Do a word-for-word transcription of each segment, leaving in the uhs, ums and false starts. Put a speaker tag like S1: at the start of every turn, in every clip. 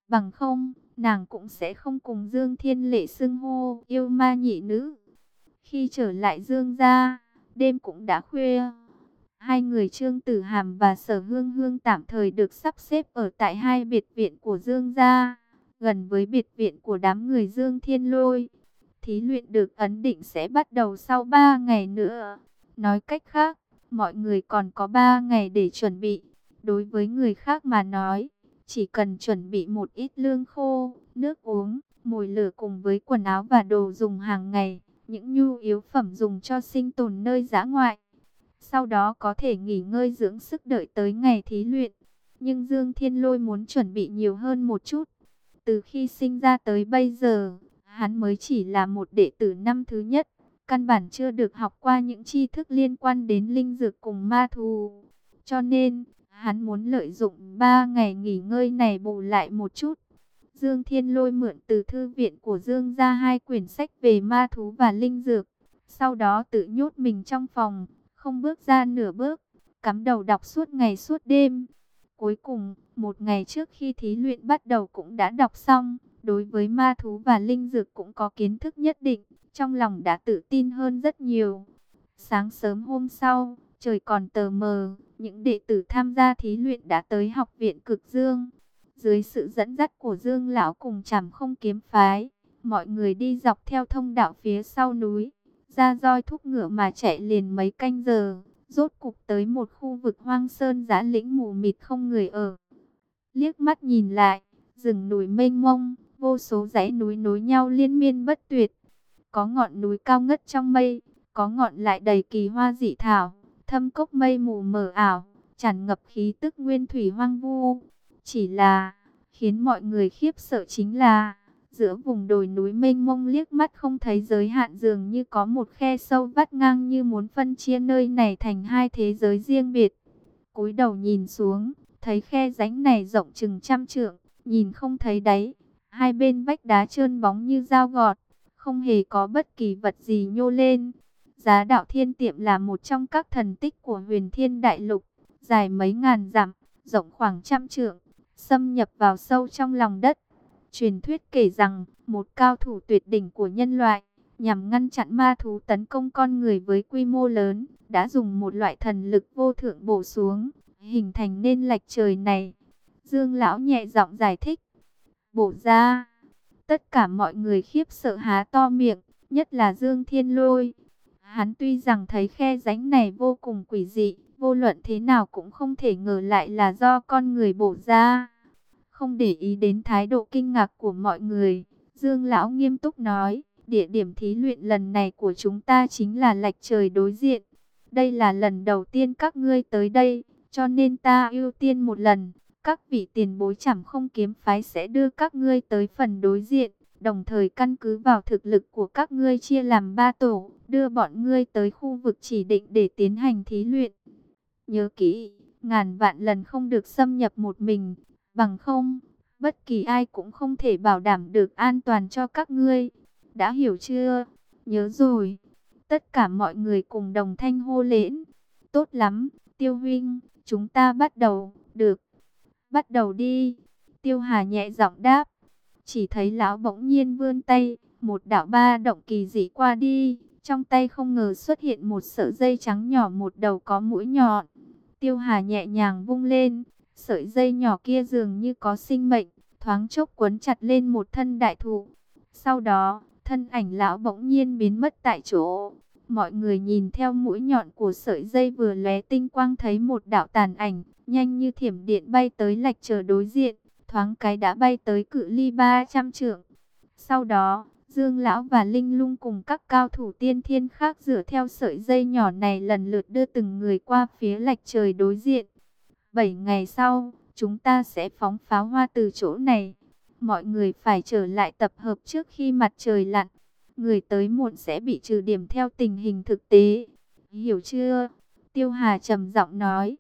S1: Bằng không, nàng cũng sẽ không cùng Dương Thiên Lệ xưng hô yêu ma nhị nữ. Khi trở lại Dương gia, đêm cũng đã khuya. Hai người Trương Tử Hàm và Sở Hương Hương tạm thời được sắp xếp ở tại hai biệt viện của Dương gia, gần với biệt viện của đám người Dương Thiên Lôi. Thí luyện được ấn định sẽ bắt đầu sau ba ngày nữa. Nói cách khác, mọi người còn có ba ngày để chuẩn bị. Đối với người khác mà nói, chỉ cần chuẩn bị một ít lương khô, nước uống, mồi lửa cùng với quần áo và đồ dùng hàng ngày, những nhu yếu phẩm dùng cho sinh tồn nơi dã ngoại. Sau đó có thể nghỉ ngơi dưỡng sức đợi tới ngày thí luyện. Nhưng Dương Thiên Lôi muốn chuẩn bị nhiều hơn một chút. Từ khi sinh ra tới bây giờ, hắn mới chỉ là một đệ tử năm thứ nhất, căn bản chưa được học qua những tri thức liên quan đến linh dược cùng ma thú. Cho nên, hắn muốn lợi dụng ba ngày nghỉ ngơi này bù lại một chút. Dương Thiên Lôi mượn từ thư viện của Dương ra hai quyển sách về ma thú và linh dược. Sau đó tự nhốt mình trong phòng, không bước ra nửa bước, cắm đầu đọc suốt ngày suốt đêm. Cuối cùng, một ngày trước khi thí luyện bắt đầu cũng đã đọc xong. Đối với ma thú và linh dược cũng có kiến thức nhất định, trong lòng đã tự tin hơn rất nhiều. Sáng sớm hôm sau, trời còn tờ mờ, những đệ tử tham gia thí luyện đã tới học viện Cực Dương. Dưới sự dẫn dắt của Dương Lão cùng Trảm Không Kiếm Phái, mọi người đi dọc theo thông đạo phía sau núi, ra roi thúc ngựa mà chạy liền mấy canh giờ, rốt cục tới một khu vực hoang sơn giã lĩnh mù mịt không người ở. Liếc mắt nhìn lại, rừng núi mênh mông, vô số dãy núi nối nhau liên miên bất tuyệt. Có ngọn núi cao ngất trong mây, có ngọn lại đầy kỳ hoa dị thảo, thâm cốc mây mù mờ ảo, tràn ngập khí tức nguyên thủy hoang vu. Chỉ là, khiến mọi người khiếp sợ chính là, giữa vùng đồi núi mênh mông liếc mắt không thấy giới hạn, dường như có một khe sâu vắt ngang như muốn phân chia nơi này thành hai thế giới riêng biệt. Cúi đầu nhìn xuống, thấy khe rãnh này rộng chừng trăm trượng, nhìn không thấy đáy. Hai bên vách đá trơn bóng như dao gọt, không hề có bất kỳ vật gì nhô lên. Giá Đạo Thiên Tiệm là một trong các thần tích của Huyền Thiên Đại Lục, dài mấy ngàn dặm, rộng khoảng trăm trượng, xâm nhập vào sâu trong lòng đất. Truyền thuyết kể rằng, một cao thủ tuyệt đỉnh của nhân loại, nhằm ngăn chặn ma thú tấn công con người với quy mô lớn, đã dùng một loại thần lực vô thượng bổ xuống, hình thành nên lạch trời này. Dương Lão nhẹ giọng giải thích. Bổ ra, tất cả mọi người khiếp sợ há to miệng, nhất là Dương Thiên Lôi. Hắn tuy rằng thấy khe rãnh này vô cùng quỷ dị, vô luận thế nào cũng không thể ngờ lại là do con người bổ ra. Không để ý đến thái độ kinh ngạc của mọi người, Dương Lão nghiêm túc nói, địa điểm thí luyện lần này của chúng ta chính là lạch trời đối diện. Đây là lần đầu tiên các ngươi tới đây, cho nên ta ưu tiên một lần. Các vị tiền bối Trảm Không Kiếm Phái sẽ đưa các ngươi tới phần đối diện, đồng thời căn cứ vào thực lực của các ngươi chia làm ba tổ, đưa bọn ngươi tới khu vực chỉ định để tiến hành thí luyện. Nhớ kỹ, ngàn vạn lần không được xâm nhập một mình, bằng không, bất kỳ ai cũng không thể bảo đảm được an toàn cho các ngươi. Đã hiểu chưa? Nhớ rồi. Tất cả mọi người cùng đồng thanh hô lễn. Tốt lắm, Tiêu huynh, chúng ta bắt đầu. Được. Bắt đầu đi. Tiêu Hà nhẹ giọng đáp. Chỉ thấy lão bỗng nhiên vươn tay, một đạo ba động kỳ dị qua đi. Trong tay không ngờ xuất hiện một sợi dây trắng nhỏ, một đầu có mũi nhọn. Tiêu Hà nhẹ nhàng vung lên, sợi dây nhỏ kia dường như có sinh mệnh, thoáng chốc quấn chặt lên một thân đại thụ. Sau đó, thân ảnh lão bỗng nhiên biến mất tại chỗ. Mọi người nhìn theo mũi nhọn của sợi dây vừa lóe tinh quang, thấy một đạo tàn ảnh, nhanh như thiểm điện bay tới lạch trời đối diện, thoáng cái đã bay tới cự ly ba trăm trượng. Sau đó, Dương Lão và Linh Lung cùng các cao thủ tiên thiên khác dựa theo sợi dây nhỏ này lần lượt đưa từng người qua phía lạch trời đối diện. Bảy ngày sau, chúng ta sẽ phóng pháo hoa từ chỗ này. Mọi người phải trở lại tập hợp trước khi mặt trời lặn. Người tới muộn sẽ bị trừ điểm theo tình hình thực tế. Hiểu chưa? Tiêu Hà trầm giọng nói.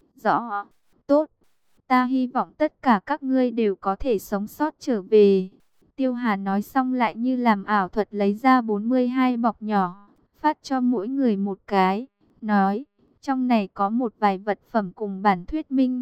S1: Rõ. Tốt. Ta hy vọng tất cả các ngươi đều có thể sống sót trở về. Tiêu Hà nói xong lại như làm ảo thuật lấy ra bốn mươi hai bọc nhỏ, phát cho mỗi người một cái. Nói, trong này có một vài vật phẩm cùng bản thuyết minh.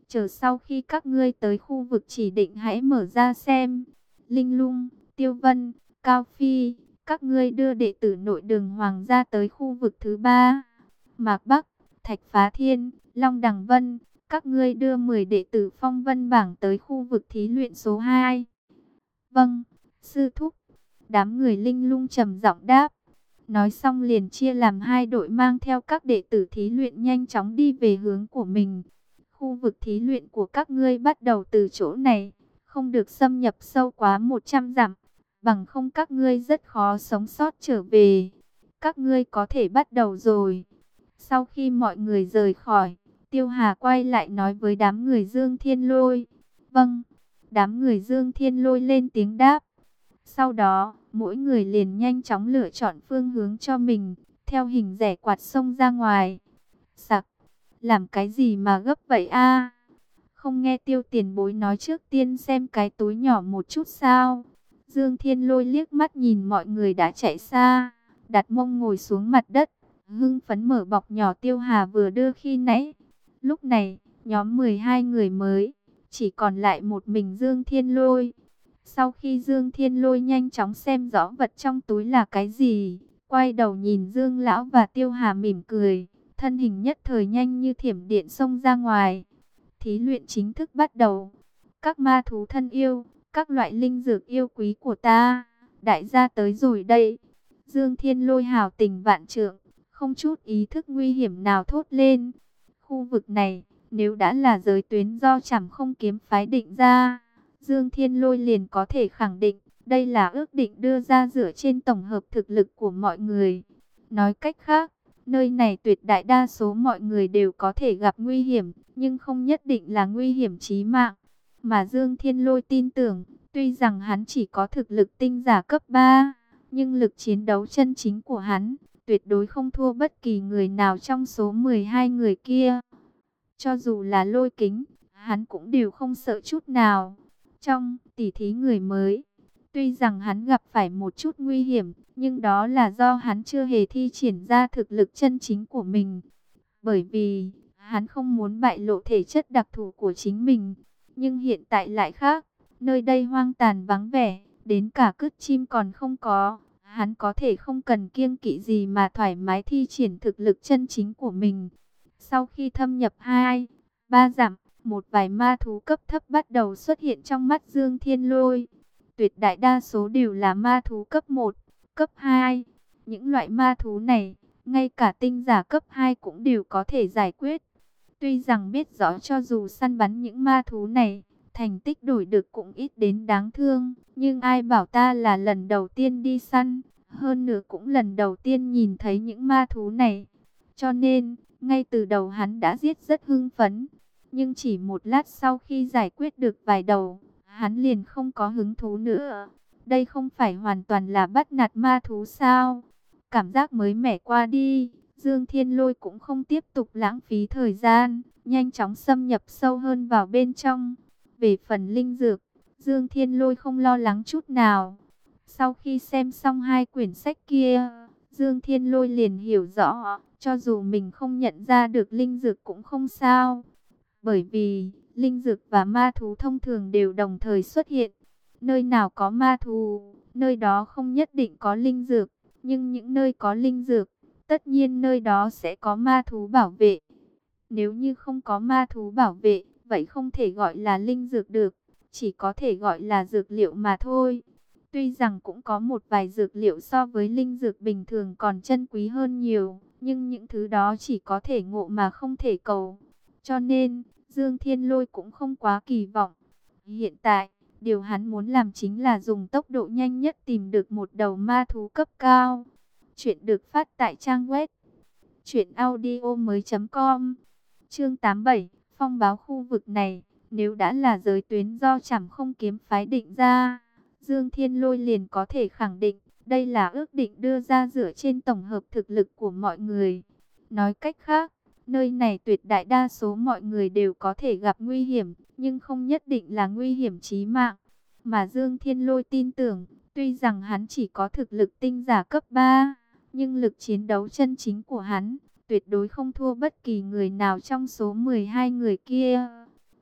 S1: Chờ sau khi các ngươi tới khu vực chỉ định hãy mở ra xem. Linh Lung, Tiêu Vân, Cao Phi, các ngươi đưa đệ tử nội đường hoàng gia tới khu vực thứ ba. Mạc Bắc, Thạch Phá Thiên, Long Đằng Vân, các ngươi đưa mười đệ tử phong vân bảng tới khu vực thí luyện số hai. Vâng, sư thúc. Đám người Linh Lung trầm giọng đáp. Nói xong liền chia làm hai đội mang theo các đệ tử thí luyện nhanh chóng đi về hướng của mình. Khu vực thí luyện của các ngươi bắt đầu từ chỗ này, không được xâm nhập sâu quá một trăm dặm, bằng không các ngươi rất khó sống sót trở về. Các ngươi có thể bắt đầu rồi. Sau khi mọi người rời khỏi, Tiêu Hà quay lại nói với đám người Dương Thiên Lôi. Vâng, đám người Dương Thiên Lôi lên tiếng đáp. Sau đó, mỗi người liền nhanh chóng lựa chọn phương hướng cho mình, theo hình rẽ quạt xông ra ngoài. Sặc, làm cái gì mà gấp vậy a? Không nghe Tiêu tiền bối nói trước tiên xem cái túi nhỏ một chút sao? Dương Thiên Lôi liếc mắt nhìn mọi người đã chạy xa, đặt mông ngồi xuống mặt đất, hưng phấn mở bọc nhỏ Tiêu Hà vừa đưa khi nãy. Lúc này, nhóm mười hai người mới, chỉ còn lại một mình Dương Thiên Lôi. Sau khi Dương Thiên Lôi nhanh chóng xem rõ vật trong túi là cái gì, quay đầu nhìn Dương Lão và Tiêu Hà mỉm cười, thân hình nhất thời nhanh như thiểm điện xông ra ngoài. Thí luyện chính thức bắt đầu. Các ma thú thân yêu, các loại linh dược yêu quý của ta, đại gia tới rồi đây. Dương Thiên Lôi hào tình vạn trượng, không chút ý thức nguy hiểm nào thốt lên. Khu vực này, nếu đã là giới tuyến do Trảm Không Kiếm phái định ra, Dương Thiên Lôi liền có thể khẳng định, đây là ước định đưa ra dựa trên tổng hợp thực lực của mọi người. Nói cách khác, nơi này tuyệt đại đa số mọi người đều có thể gặp nguy hiểm, nhưng không nhất định là nguy hiểm chí mạng. Mà Dương Thiên Lôi tin tưởng, tuy rằng hắn chỉ có thực lực tinh giả cấp ba, nhưng lực chiến đấu chân chính của hắn, tuyệt đối không thua bất kỳ người nào trong số mười hai người kia. Cho dù là Lôi Kính, hắn cũng đều không sợ chút nào. Trong tỷ thí người mới, tuy rằng hắn gặp phải một chút nguy hiểm, nhưng đó là do hắn chưa hề thi triển ra thực lực chân chính của mình. Bởi vì, hắn không muốn bại lộ thể chất đặc thù của chính mình. Nhưng hiện tại lại khác, nơi đây hoang tàn vắng vẻ, đến cả cứt chim còn không có. Hắn có thể không cần kiêng kỵ gì mà thoải mái thi triển thực lực chân chính của mình. Sau khi thâm nhập hai, ba dặm, một vài ma thú cấp thấp bắt đầu xuất hiện trong mắt Dương Thiên Lôi. Tuyệt đại đa số đều là ma thú cấp một, cấp hai. Những loại ma thú này, ngay cả tinh giả cấp hai cũng đều có thể giải quyết. Tuy rằng biết rõ cho dù săn bắn những ma thú này, thành tích đổi được cũng ít đến đáng thương. Nhưng ai bảo ta là lần đầu tiên đi săn, hơn nữa cũng lần đầu tiên nhìn thấy những ma thú này. Cho nên, ngay từ đầu hắn đã giết rất hưng phấn. Nhưng chỉ một lát sau khi giải quyết được vài đầu, hắn liền không có hứng thú nữa. Đây không phải hoàn toàn là bắt nạt ma thú sao? Cảm giác mới mẻ qua đi, Dương Thiên Lôi cũng không tiếp tục lãng phí thời gian, nhanh chóng xâm nhập sâu hơn vào bên trong. Về phần linh dược, Dương Thiên Lôi không lo lắng chút nào. Sau khi xem xong hai quyển sách kia, Dương Thiên Lôi liền hiểu rõ, cho dù mình không nhận ra được linh dược cũng không sao. Bởi vì, linh dược và ma thú thông thường đều đồng thời xuất hiện. Nơi nào có ma thú, nơi đó không nhất định có linh dược. Nhưng những nơi có linh dược, tất nhiên nơi đó sẽ có ma thú bảo vệ. Nếu như không có ma thú bảo vệ, vậy không thể gọi là linh dược được, chỉ có thể gọi là dược liệu mà thôi. Tuy rằng cũng có một vài dược liệu so với linh dược bình thường còn chân quý hơn nhiều, nhưng những thứ đó chỉ có thể ngộ mà không thể cầu. Cho nên, Dương Thiên Lôi cũng không quá kỳ vọng. Hiện tại, điều hắn muốn làm chính là dùng tốc độ nhanh nhất tìm được một đầu ma thú cấp cao. Chuyện được phát tại trang web truyện audio mới chấm com. Chương tám mươi bảy, phong báo khu vực này, nếu đã là giới tuyến do Trảm Không Kiếm phái định ra, Dương Thiên Lôi liền có thể khẳng định, đây là ước định đưa ra dựa trên tổng hợp thực lực của mọi người. Nói cách khác, nơi này tuyệt đại đa số mọi người đều có thể gặp nguy hiểm, nhưng không nhất định là nguy hiểm chí mạng. Mà Dương Thiên Lôi tin tưởng, tuy rằng hắn chỉ có thực lực tinh giả cấp ba, nhưng lực chiến đấu chân chính của hắn tuyệt đối không thua bất kỳ người nào trong số mười hai người kia.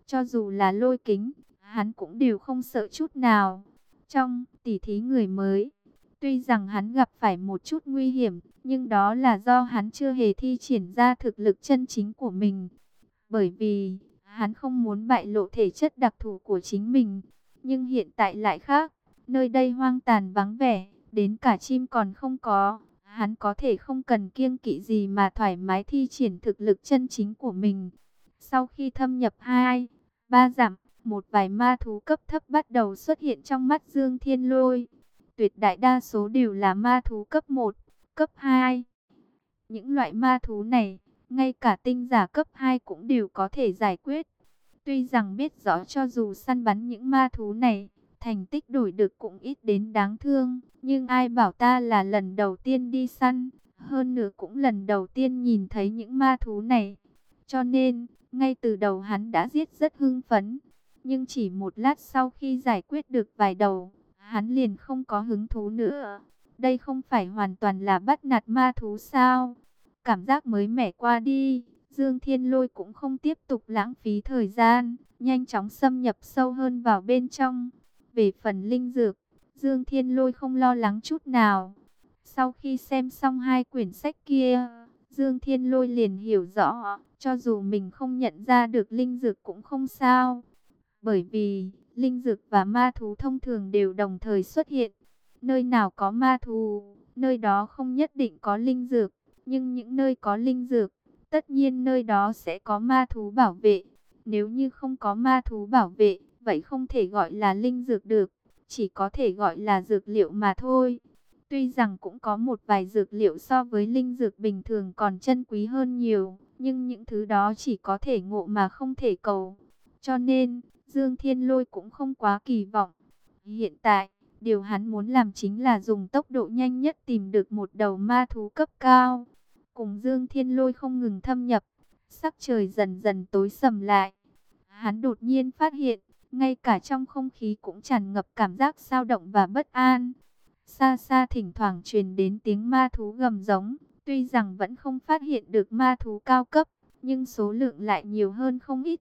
S1: Cho dù là lôi kính, hắn cũng đều không sợ chút nào. Trong tỉ thí người mới, tuy rằng hắn gặp phải một chút nguy hiểm, nhưng đó là do hắn chưa hề thi triển ra thực lực chân chính của mình. Bởi vì, hắn không muốn bại lộ thể chất đặc thù của chính mình. Nhưng hiện tại lại khác, nơi đây hoang tàn vắng vẻ, đến cả chim còn không có. Hắn có thể không cần kiêng kỵ gì mà thoải mái thi triển thực lực chân chính của mình. Sau khi thâm nhập hai, ba dặm, một vài ma thú cấp thấp bắt đầu xuất hiện trong mắt Dương Thiên Lôi. Tuyệt đại đa số đều là ma thú cấp một, cấp hai. Những loại ma thú này, ngay cả tinh giả cấp hai cũng đều có thể giải quyết. Tuy rằng biết rõ cho dù săn bắn những ma thú này, thành tích đổi được cũng ít đến đáng thương. Nhưng ai bảo ta là lần đầu tiên đi săn, hơn nữa cũng lần đầu tiên nhìn thấy những ma thú này. Cho nên, ngay từ đầu hắn đã giết rất hưng phấn. Nhưng chỉ một lát sau khi giải quyết được vài đầu, hắn liền không có hứng thú nữa. Đây không phải hoàn toàn là bắt nạt ma thú sao? Cảm giác mới mẻ qua đi, Dương Thiên Lôi cũng không tiếp tục lãng phí thời gian, nhanh chóng xâm nhập sâu hơn vào bên trong. Về phần linh dược, Dương Thiên Lôi không lo lắng chút nào. Sau khi xem xong hai quyển sách kia, Dương Thiên Lôi liền hiểu rõ, cho dù mình không nhận ra được linh dược cũng không sao. Bởi vì, linh dược và ma thú thông thường đều đồng thời xuất hiện. Nơi nào có ma thú, nơi đó không nhất định có linh dược. Nhưng những nơi có linh dược, tất nhiên nơi đó sẽ có ma thú bảo vệ. Nếu như không có ma thú bảo vệ, vậy không thể gọi là linh dược được, chỉ có thể gọi là dược liệu mà thôi. Tuy rằng cũng có một vài dược liệu so với linh dược bình thường còn chân quý hơn nhiều, nhưng những thứ đó chỉ có thể ngộ mà không thể cầu. Cho nên, Dương Thiên Lôi cũng không quá kỳ vọng. Hiện tại, điều hắn muốn làm chính là dùng tốc độ nhanh nhất tìm được một đầu ma thú cấp cao. Cùng Dương Thiên Lôi không ngừng thâm nhập, sắc trời dần dần tối sầm lại. Hắn đột nhiên phát hiện, ngay cả trong không khí cũng tràn ngập cảm giác dao động và bất an. Xa xa thỉnh thoảng truyền đến tiếng ma thú gầm giống, tuy rằng vẫn không phát hiện được ma thú cao cấp, nhưng số lượng lại nhiều hơn không ít.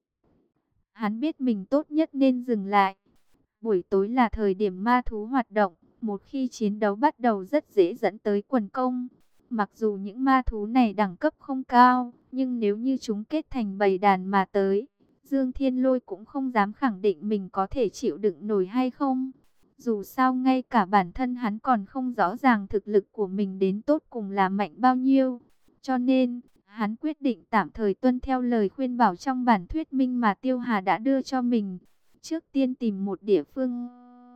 S1: Hắn biết mình tốt nhất nên dừng lại. Buổi tối là thời điểm ma thú hoạt động, một khi chiến đấu bắt đầu rất dễ dẫn tới quần công. Mặc dù những ma thú này đẳng cấp không cao, nhưng nếu như chúng kết thành bầy đàn mà tới, Dương Thiên Lôi cũng không dám khẳng định mình có thể chịu đựng nổi hay không. Dù sao ngay cả bản thân hắn còn không rõ ràng thực lực của mình đến tốt cùng là mạnh bao nhiêu. Cho nên, hắn quyết định tạm thời tuân theo lời khuyên bảo trong bản thuyết minh mà Tiêu Hà đã đưa cho mình. Trước tiên tìm một địa phương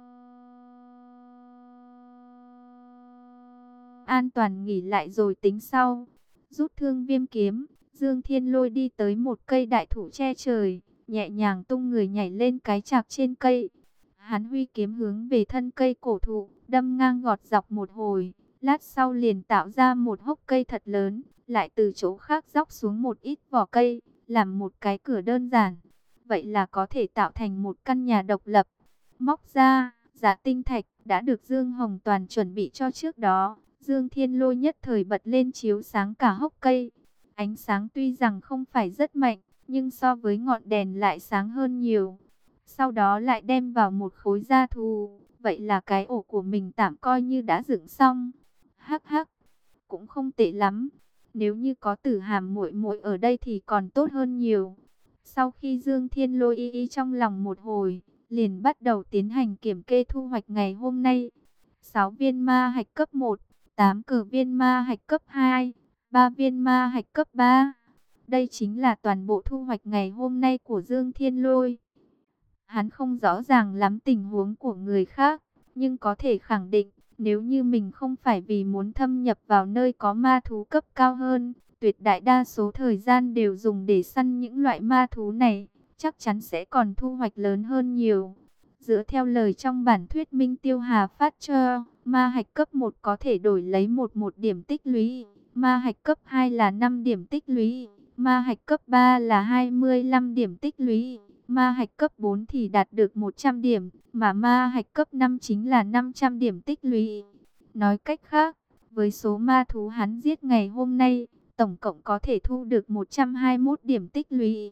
S1: an toàn nghỉ lại rồi tính sau. Rút thương viêm kiếm, Dương Thiên Lôi đi tới một cây đại thụ che trời, nhẹ nhàng tung người nhảy lên cái chạc trên cây. Hắn huy kiếm hướng về thân cây cổ thụ, đâm ngang gọt dọc một hồi, lát sau liền tạo ra một hốc cây thật lớn, lại từ chỗ khác dóc xuống một ít vỏ cây, làm một cái cửa đơn giản. Vậy là có thể tạo thành một căn nhà độc lập. Móc ra, Dạ tinh thạch đã được Dương Hồng Toàn chuẩn bị cho trước đó. Dương Thiên Lôi nhất thời bật lên chiếu sáng cả hốc cây. Ánh sáng tuy rằng không phải rất mạnh, nhưng so với ngọn đèn lại sáng hơn nhiều. Sau đó lại đem vào một khối da thú. Vậy là cái ổ của mình tạm coi như đã dựng xong. Hắc hắc, cũng không tệ lắm. Nếu như có Tử Hàm muội muội ở đây thì còn tốt hơn nhiều. Sau khi Dương Thiên Lôi y y trong lòng một hồi, liền bắt đầu tiến hành kiểm kê thu hoạch ngày hôm nay. sáu viên ma hạch cấp một, tám cờ viên ma hạch cấp hai, ba viên ma hạch cấp ba. Đây chính là toàn bộ thu hoạch ngày hôm nay của Dương Thiên Lôi. Hắn không rõ ràng lắm tình huống của người khác, nhưng có thể khẳng định, nếu như mình không phải vì muốn thâm nhập vào nơi có ma thú cấp cao hơn, tuyệt đại đa số thời gian đều dùng để săn những loại ma thú này, chắc chắn sẽ còn thu hoạch lớn hơn nhiều. Dựa theo lời trong bản thuyết minh Tiêu Hà phát cho, ma hạch cấp một có thể đổi lấy một một điểm tích lũy, ma hạch cấp hai là năm điểm tích lũy, ma hạch cấp ba là hai mươi lăm điểm tích lũy, ma hạch cấp bốn thì đạt được một trăm điểm, mà ma hạch cấp năm chính là năm trăm điểm tích lũy. Nói cách khác, với số ma thú hắn giết ngày hôm nay, tổng cộng có thể thu được một trăm hai mươi mốt điểm tích lũy.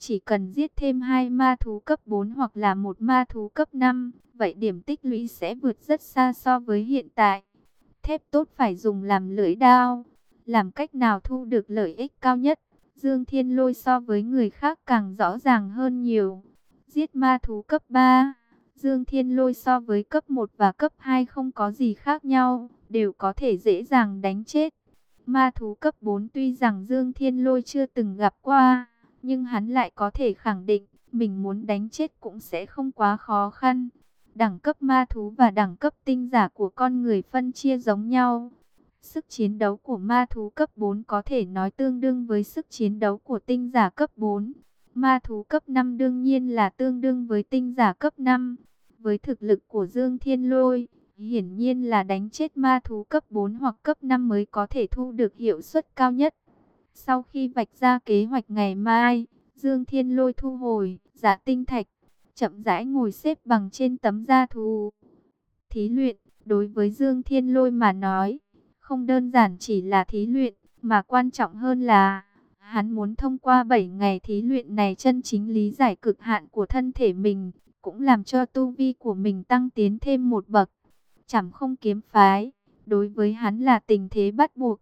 S1: Chỉ cần giết thêm hai ma thú cấp bốn hoặc là một ma thú cấp năm, vậy điểm tích lũy sẽ vượt rất xa so với hiện tại. Thép tốt phải dùng làm lưỡi đao. Làm cách nào thu được lợi ích cao nhất? Dương Thiên Lôi so với người khác càng rõ ràng hơn nhiều. Giết ma thú cấp ba, Dương Thiên Lôi so với cấp một và cấp hai không có gì khác nhau, đều có thể dễ dàng đánh chết. Ma thú cấp bốn tuy rằng Dương Thiên Lôi chưa từng gặp qua, nhưng hắn lại có thể khẳng định, mình muốn đánh chết cũng sẽ không quá khó khăn. Đẳng cấp ma thú và đẳng cấp tinh giả của con người phân chia giống nhau. Sức chiến đấu của ma thú cấp bốn có thể nói tương đương với sức chiến đấu của tinh giả cấp bốn. Ma thú cấp năm đương nhiên là tương đương với tinh giả cấp năm. Với thực lực của Dương Thiên Lôi, hiển nhiên là đánh chết ma thú cấp bốn hoặc cấp năm mới có thể thu được hiệu suất cao nhất. Sau khi vạch ra kế hoạch ngày mai, Dương Thiên Lôi thu hồi Dạ Tinh Thạch, chậm rãi ngồi xếp bằng trên tấm da thú. Thí luyện, đối với Dương Thiên Lôi mà nói, không đơn giản chỉ là thí luyện, mà quan trọng hơn là hắn muốn thông qua bảy ngày thí luyện này chân chính lý giải cực hạn của thân thể mình, cũng làm cho tu vi của mình tăng tiến thêm một bậc. Trảm Không kiếm phái, đối với hắn là tình thế bắt buộc.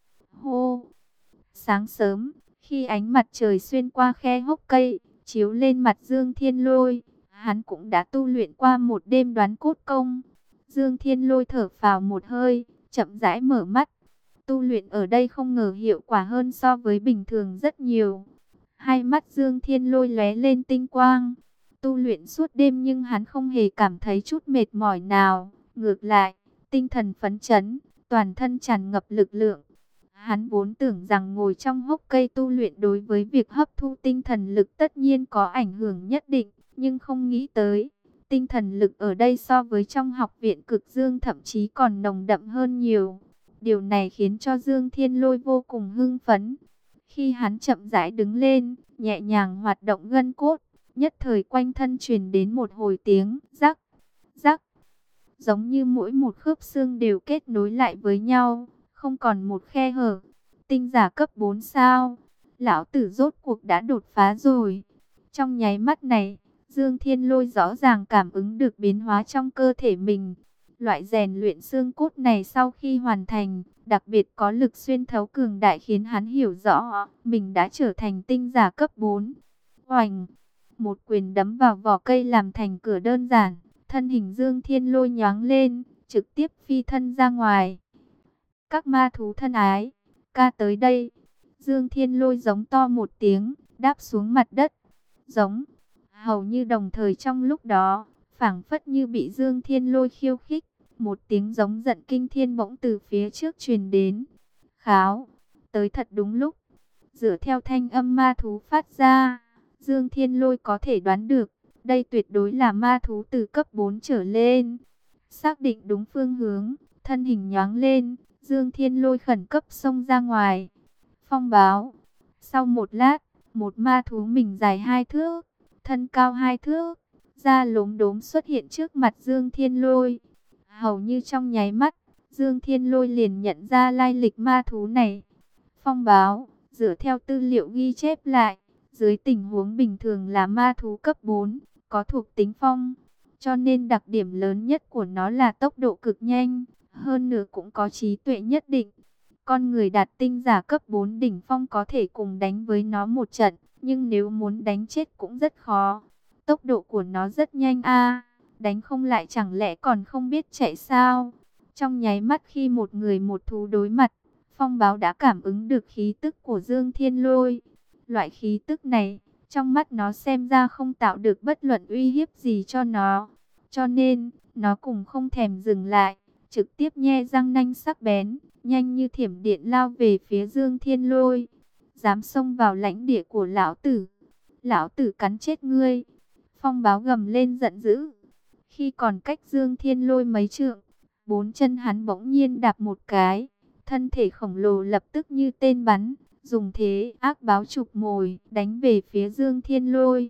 S1: Hô! Sáng sớm, khi ánh mặt trời xuyên qua khe hốc cây, chiếu lên mặt Dương Thiên Lôi, hắn cũng đã tu luyện qua một đêm đoán cốt công. Dương Thiên Lôi thở phào một hơi, chậm rãi mở mắt. Tu luyện ở đây không ngờ hiệu quả hơn so với bình thường rất nhiều. Hai mắt Dương Thiên Lôi lóe lên tinh quang. Tu luyện suốt đêm nhưng hắn không hề cảm thấy chút mệt mỏi nào. Ngược lại, tinh thần phấn chấn, toàn thân tràn ngập lực lượng. Hắn vốn tưởng rằng ngồi trong hốc cây tu luyện đối với việc hấp thu tinh thần lực tất nhiên có ảnh hưởng nhất định, nhưng không nghĩ tới. Tinh thần lực ở đây so với trong học viện Cực Dương thậm chí còn nồng đậm hơn nhiều. Điều này khiến cho Dương Thiên Lôi vô cùng hưng phấn. Khi hắn chậm rãi đứng lên, nhẹ nhàng hoạt động gân cốt, nhất thời quanh thân truyền đến một hồi tiếng rắc, rắc. Giống như mỗi một khớp xương đều kết nối lại với nhau, không còn một khe hở. Tinh giả cấp bốn sao, lão tử rốt cuộc đã đột phá rồi. Trong nháy mắt này, Dương Thiên Lôi rõ ràng cảm ứng được biến hóa trong cơ thể mình. Loại rèn luyện xương cốt này sau khi hoàn thành, đặc biệt có lực xuyên thấu cường đại khiến hắn hiểu rõ mình đã trở thành tinh giả cấp bốn. Oành! Một quyền đấm vào vỏ cây làm thành cửa đơn giản, thân hình Dương Thiên Lôi nhoáng lên, trực tiếp phi thân ra ngoài. Các ma thú thân ái, ca tới đây. Dương Thiên Lôi giống to một tiếng, đáp xuống mặt đất. Giống, hầu như đồng thời trong lúc đó, phảng phất như bị Dương Thiên Lôi khiêu khích, một tiếng giống giận kinh thiên bỗng từ phía trước truyền đến. Kháo, tới thật đúng lúc. Dựa theo thanh âm ma thú phát ra, Dương Thiên Lôi có thể đoán được, đây tuyệt đối là ma thú từ cấp bốn trở lên. Xác định đúng phương hướng, thân hình nhoáng lên, Dương Thiên Lôi khẩn cấp xông ra ngoài. Phong báo. Sau một lát, một ma thú mình dài hai thước, thân cao hai thước, da lốm đốm xuất hiện trước mặt Dương Thiên Lôi. Hầu như trong nháy mắt, Dương Thiên Lôi liền nhận ra lai lịch ma thú này. Phong báo, dựa theo tư liệu ghi chép lại, dưới tình huống bình thường là ma thú cấp bốn, có thuộc tính phong. Cho nên đặc điểm lớn nhất của nó là tốc độ cực nhanh, hơn nữa cũng có trí tuệ nhất định. Con người đạt tinh giả cấp bốn đỉnh phong có thể cùng đánh với nó một trận, nhưng nếu muốn đánh chết cũng rất khó. Tốc độ của nó rất nhanh a, đánh không lại chẳng lẽ còn không biết chạy sao? Trong nháy mắt khi một người một thú đối mặt, Phong báo đã cảm ứng được khí tức của Dương Thiên Lôi. Loại khí tức này, trong mắt nó xem ra không tạo được bất luận uy hiếp gì cho nó. Cho nên, nó cũng không thèm dừng lại, trực tiếp nhe răng nanh sắc bén, nhanh như thiểm điện lao về phía Dương Thiên Lôi. Dám xông vào lãnh địa của lão tử, lão tử cắn chết ngươi. Phong báo gầm lên giận dữ. Khi còn cách Dương Thiên Lôi mấy trượng, bốn chân hắn bỗng nhiên đạp một cái, thân thể khổng lồ lập tức như tên bắn, dùng thế ác báo chụp mồi, đánh về phía Dương Thiên Lôi.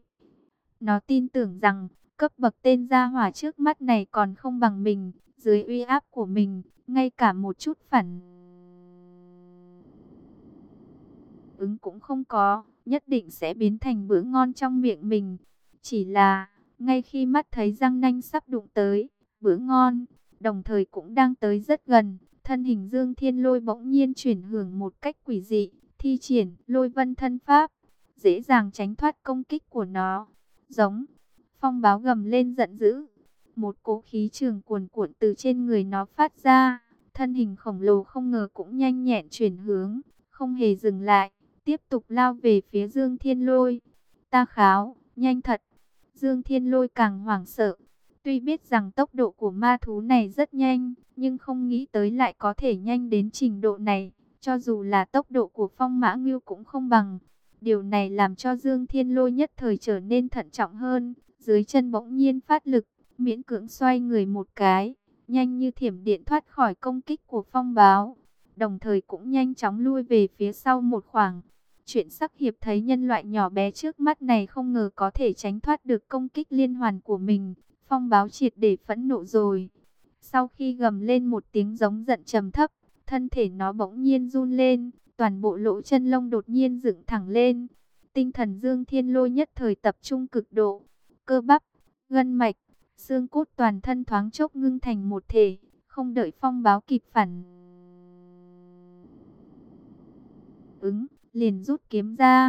S1: Nó tin tưởng rằng, cấp bậc tên gia hỏa trước mắt này còn không bằng mình, dưới uy áp của mình, ngay cả một chút phản ứng cũng không có. nhất định sẽ biến thành bữa ngon trong miệng mình. Chỉ là, ngay khi mắt thấy răng nanh sắp đụng tới, bữa ngon, đồng thời cũng đang tới rất gần, thân hình Dương Thiên Lôi bỗng nhiên chuyển hướng một cách quỷ dị, thi triển lôi vân thân pháp, dễ dàng tránh thoát công kích của nó. Giống, phong báo gầm lên giận dữ, một cỗ khí trường cuồn cuộn từ trên người nó phát ra, thân hình khổng lồ không ngờ cũng nhanh nhẹn chuyển hướng, không hề dừng lại, tiếp tục lao về phía Dương Thiên Lôi. Ta kháo, nhanh thật. Dương Thiên Lôi càng hoảng sợ. Tuy biết rằng tốc độ của ma thú này rất nhanh, nhưng không nghĩ tới lại có thể nhanh đến trình độ này. Cho dù là tốc độ của Phong Mã Ngưu cũng không bằng. Điều này làm cho Dương Thiên Lôi nhất thời trở nên thận trọng hơn. Dưới chân bỗng nhiên phát lực, miễn cưỡng xoay người một cái, nhanh như thiểm điện thoát khỏi công kích của phong báo. Đồng thời cũng nhanh chóng lui về phía sau một khoảng. Chuyện sắc hiệp thấy nhân loại nhỏ bé trước mắt này không ngờ có thể tránh thoát được công kích liên hoàn của mình. Phong báo triệt để phẫn nộ rồi. Sau khi gầm lên một tiếng giống giận trầm thấp, thân thể nó bỗng nhiên run lên, toàn bộ lỗ chân lông đột nhiên dựng thẳng lên. Tinh thần Dương Thiên Lôi nhất thời tập trung cực độ, cơ bắp, gân mạch, xương cốt toàn thân thoáng chốc ngưng thành một thể, không đợi phong báo kịp phản ứng, liền rút kiếm ra.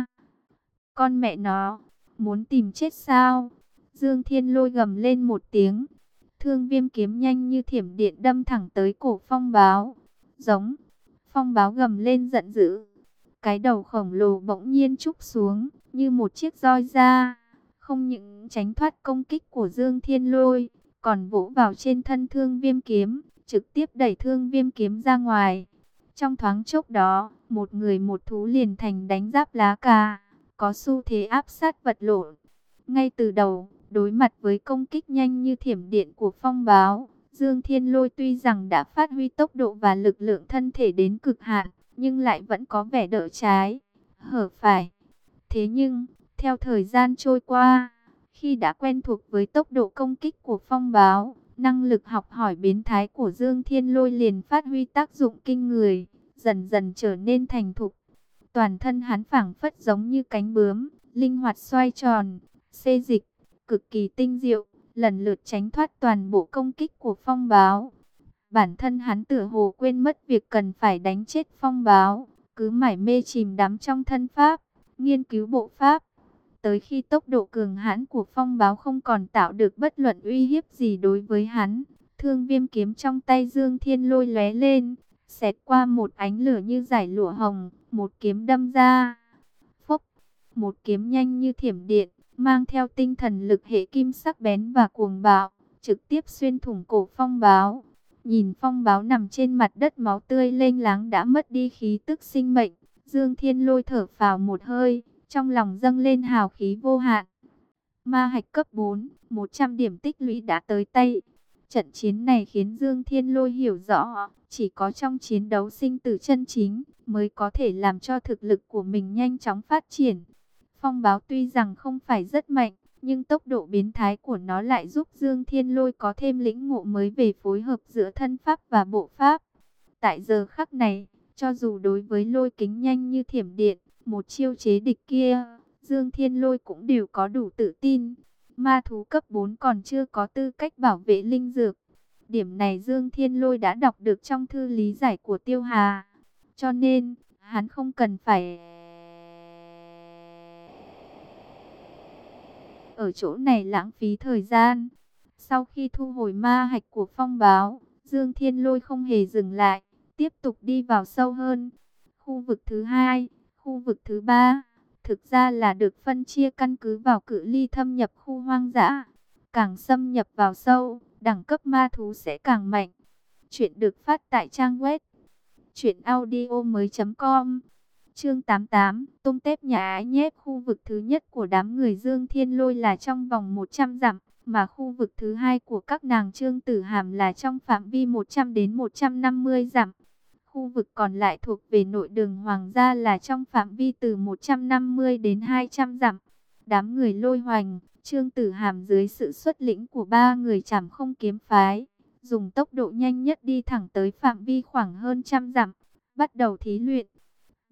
S1: Con mẹ nó, muốn tìm chết sao? Dương Thiên Lôi gầm lên một tiếng, thương viêm kiếm nhanh như thiểm điện đâm thẳng tới cổ phong báo. Giống, phong báo gầm lên giận dữ, cái đầu khổng lồ bỗng nhiên trúc xuống, như một chiếc roi da, không những tránh thoát công kích của Dương Thiên Lôi, còn vỗ vào trên thân thương viêm kiếm, trực tiếp đẩy thương viêm kiếm ra ngoài. Trong thoáng chốc đó, một người một thú liền thành đánh giáp lá cà, có xu thế áp sát vật lộn. Ngay từ đầu, đối mặt với công kích nhanh như thiểm điện của phong báo, Dương Thiên Lôi tuy rằng đã phát huy tốc độ và lực lượng thân thể đến cực hạn, nhưng lại vẫn có vẻ đỡ trái, hở phải. Thế nhưng, theo thời gian trôi qua, khi đã quen thuộc với tốc độ công kích của phong báo, năng lực học hỏi biến thái của Dương Thiên Lôi liền phát huy tác dụng kinh người, dần dần trở nên thành thục. Toàn thân hắn phảng phất giống như cánh bướm, linh hoạt xoay tròn, xê dịch, cực kỳ tinh diệu, lần lượt tránh thoát toàn bộ công kích của phong báo. Bản thân hắn tựa hồ quên mất việc cần phải đánh chết phong báo, cứ mải mê chìm đắm trong thân pháp, nghiên cứu bộ pháp. Tới khi tốc độ cường hãn của phong báo không còn tạo được bất luận uy hiếp gì đối với hắn, thương viêm kiếm trong tay Dương Thiên Lôi lóe lên, xẹt qua một ánh lửa như dải lụa hồng, một kiếm đâm ra. Phốc, một kiếm nhanh như thiểm điện, mang theo tinh thần lực hệ kim sắc bén và cuồng bạo, trực tiếp xuyên thủng cổ phong báo. Nhìn phong báo nằm trên mặt đất máu tươi lênh láng đã mất đi khí tức sinh mệnh, Dương Thiên Lôi thở phào một hơi, trong lòng dâng lên hào khí vô hạn. Ma hạch cấp bốn, một trăm điểm tích lũy đã tới tay. Trận chiến này khiến Dương Thiên Lôi hiểu rõ, chỉ có trong chiến đấu sinh tử chân chính mới có thể làm cho thực lực của mình nhanh chóng phát triển. Phong báo tuy rằng không phải rất mạnh, nhưng tốc độ biến thái của nó lại giúp Dương Thiên Lôi có thêm lĩnh ngộ mới về phối hợp giữa thân pháp và bộ pháp. Tại giờ khắc này, cho dù đối với lôi kính nhanh như thiểm điện, một chiêu chế địch kia, Dương Thiên Lôi cũng đều có đủ tự tin. Ma thú cấp bốn còn chưa có tư cách bảo vệ linh dược. Điểm này Dương Thiên Lôi đã đọc được trong thư lý giải của Tiêu Hà. Cho nên, hắn không cần phải ở chỗ này lãng phí thời gian. Sau khi thu hồi ma hạch của phong báo, Dương Thiên Lôi không hề dừng lại, tiếp tục đi vào sâu hơn. Khu vực thứ hai, khu vực thứ ba, thực ra là được phân chia căn cứ vào cự ly thâm nhập khu hoang dã. Càng xâm nhập vào sâu, đẳng cấp ma thú sẽ càng mạnh. Chuyện được phát tại trang web truyện audio mới chấm com. Chương tám mươi tám, tôm tép nhà ái nhép. Khu vực thứ nhất của đám người Dương Thiên Lôi là trong vòng một trăm dặm, mà khu vực thứ hai của các nàng Trương Tử Hàm là trong phạm vi một trăm đến một trăm năm mươi dặm. Khu vực còn lại thuộc về nội đường Hoàng gia là trong phạm vi từ một trăm năm mươi đến hai trăm dặm. Đám người Lôi Hoành, Trương Tử Hàm dưới sự xuất lĩnh của ba người Trảm Không kiếm phái, dùng tốc độ nhanh nhất đi thẳng tới phạm vi khoảng hơn trăm dặm, bắt đầu thí luyện.